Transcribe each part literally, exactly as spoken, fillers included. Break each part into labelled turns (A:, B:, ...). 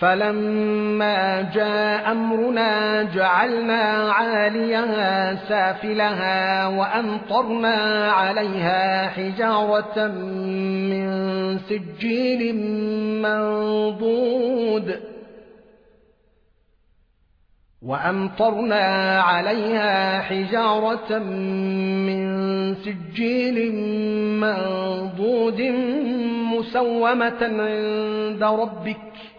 A: فلما جاء أمرنا جعلنا عاليها سافلها وأمطرنا عليها حجارة من سجيل منضود وأمطرنا عليها حجارة من سجيل منضود مسومة عند ربك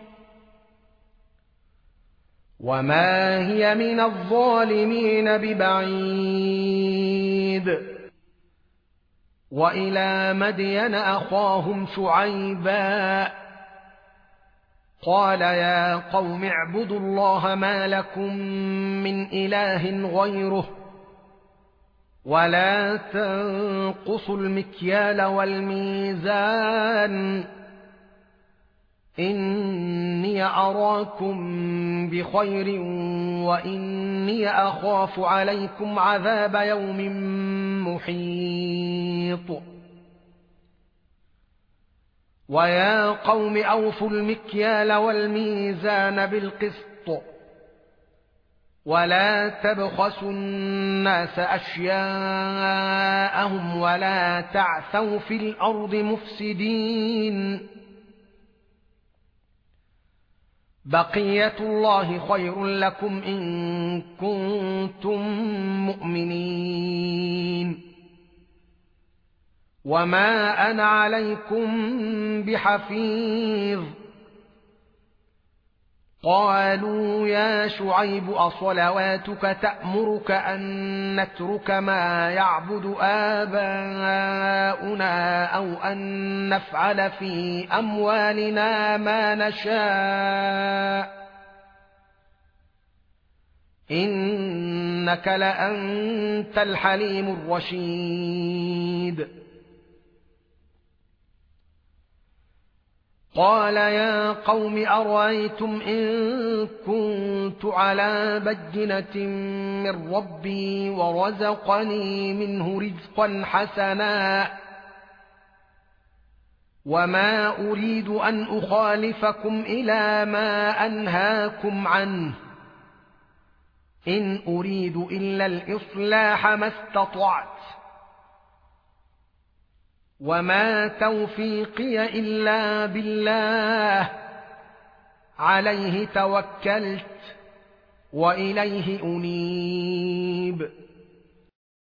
A: وما هي من الظالمين ببعيد. وإلى مدين أخاهم شعيبا قال يا قوم اعبدوا الله ما لكم من إله غيره ولا تنقصوا المكيال والميزان إني أراكم بخير وإني أخاف عليكم عذاب يوم محيط. ويا قوم أوفوا المكيال والميزان بالقسط ولا تبخسوا الناس أشياءهم ولا تعثوا في الأرض مفسدين. بقية الله خير لكم إن كنتم مؤمنين وما أنا عليكم بحفيظ. قالوا يا شعيب أصلواتك تأمرك أن نترك ما يعبد آباؤنا أو أن نفعل في أموالنا ما نشاء إنك لأنت الحليم الرشيد. قال يا قوم أرأيتم إن كنت على بينة من ربي ورزقني منه رزقا حسنا وما أريد أن أخالفكم إلى ما أنهاكم عنه إن أريد إلا الإصلاح ما استطعت وما توفيقي إلا بالله عليه توكلت وإليه أنيب.